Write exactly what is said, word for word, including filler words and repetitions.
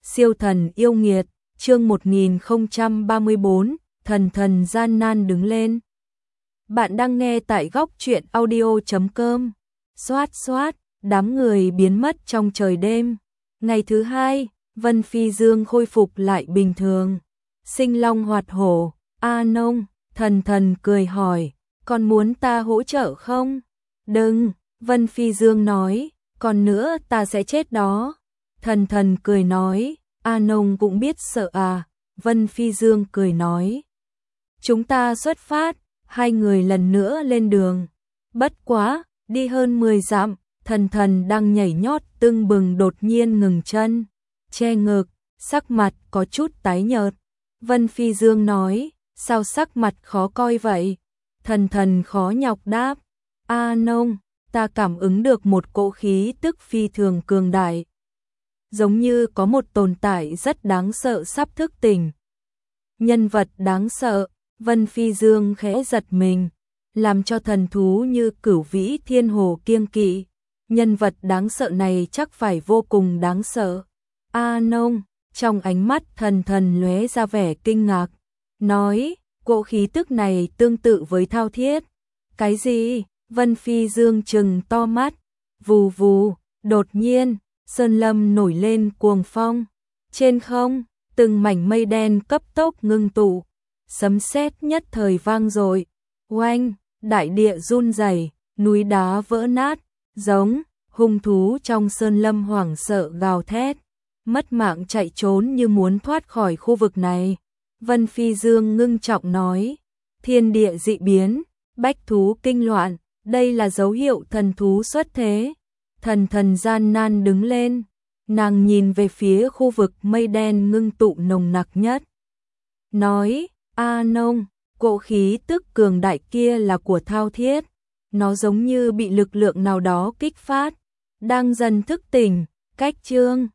Siêu thần yêu nghiệt, chương một nghìn không trăm ba mươi bốn, thần thần gian nan đứng lên. Bạn đang nghe tại góc truyện audio chấm com. Xoát xoát, đám người biến mất trong trời đêm. Ngày thứ hai, Vân Phi Dương khôi phục lại bình thường. Sinh long hoạt hổ, A Nông, thần thần cười hỏi, còn muốn ta hỗ trợ không? Đừng, Vân Phi Dương nói, còn nữa ta sẽ chết đó. Thần thần cười nói, A Nông cũng biết sợ à, Vân Phi Dương cười nói. Chúng ta xuất phát, hai người lần nữa lên đường. Bất quá, đi hơn mười dặm, thần thần đang nhảy nhót tưng bừng đột nhiên ngừng chân, che ngực, sắc mặt có chút tái nhợt. Vân Phi Dương nói, sao sắc mặt khó coi vậy? Thần thần khó nhọc đáp, A Nông, ta cảm ứng được một cỗ khí tức phi thường cường đại. Giống như có một tồn tại rất đáng sợ sắp thức tỉnh. Nhân vật đáng sợ, Vân Phi Dương khẽ giật mình, làm cho thần thú như Cửu Vĩ Thiên Hồ kiêng kỵ. Nhân vật đáng sợ này chắc phải vô cùng đáng sợ. A Nông, trong ánh mắt thần thần lóe ra vẻ kinh ngạc, nói, cỗ khí tức này tương tự với thao thiết. Cái gì? Vân Phi Dương trừng to mắt, vù vù, đột nhiên, sơn lâm nổi lên cuồng phong. Trên không, từng mảnh mây đen cấp tốc ngưng tụ, sấm sét nhất thời vang dội. Oanh, đại địa run rẩy, núi đá vỡ nát, giống hung thú trong sơn lâm hoảng sợ gào thét, mất mạng chạy trốn như muốn thoát khỏi khu vực này. Vân Phi Dương ngưng trọng nói, thiên địa dị biến, bách thú kinh loạn, đây là dấu hiệu thần thú xuất thế. Thần thần gian nan đứng lên, nàng nhìn về phía khu vực mây đen ngưng tụ nồng nặc nhất. Nói, A Nông, cỗ khí tức cường đại kia là của thao thiết. Nó giống như bị lực lượng nào đó kích phát, đang dần thức tỉnh, cách chương.